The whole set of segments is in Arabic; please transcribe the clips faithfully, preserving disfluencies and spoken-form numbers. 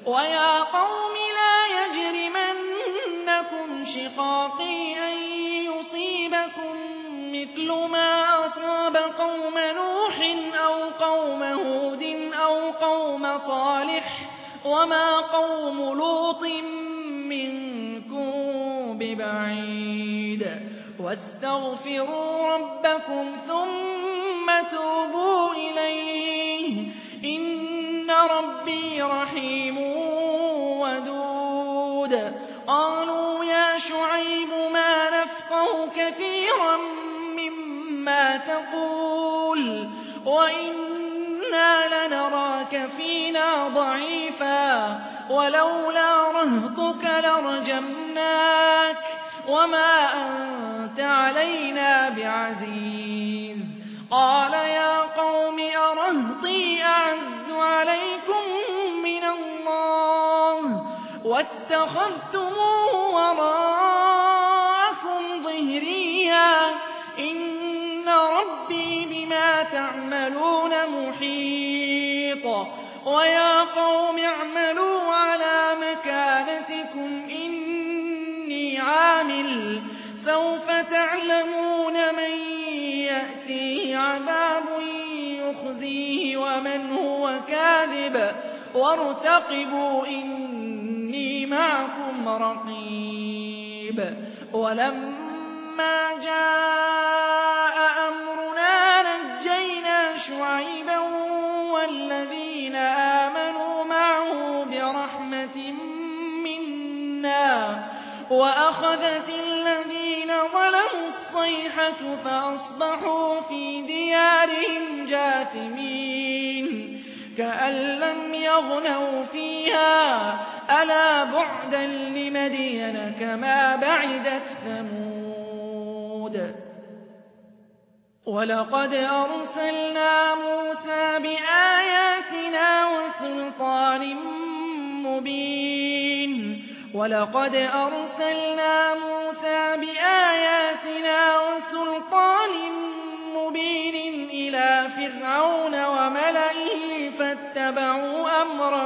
ويا قوم لا يجرمنكم شقاقي أن يصيبكم مثل ما أصاب قوم نوح أو قوم هود أو قوم صالح وما قوم لوط منكم ببعيد واستغفروا ربكم ثم توبوا إليه إن ربي رحيم ودود قالوا يا شعيب ما نفقه كثيرا مما تقول وإنا لنراك فينا ضعيفا ولولا رهطك لرجمناك وما أنت علينا بعزيز قال يا قوم أرهطي أعز عليكم من الله واتخذتموه وراءكم ظهريا إن ربي بما تعملون محيط ويا قوم اعملوا على مكانتكم إني عامل سوف تعلمون من يأتيه عذاب يخزيه ومن هو كاذب وارتقبوا إني معكم رقيب ولما جاء أمرنا نجينا شعيبا والذين آمنوا معه برحمة منا وأخذت الذين ظلموا الصيحة فأصبحوا في ديارهم جاثمين كأن لم يغنوا فيها ألا بعدا لمدين كما بعدت ثمود ولقد أرسلنا موسى بآياتنا وسلطان مبين ولقد أرسلنا موسى بآياتنا وسلطان مبين إلى فرعون وملئه فاتبعوا أمر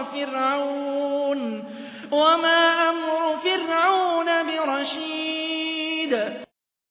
فرعون وما أمر فرعون برشيد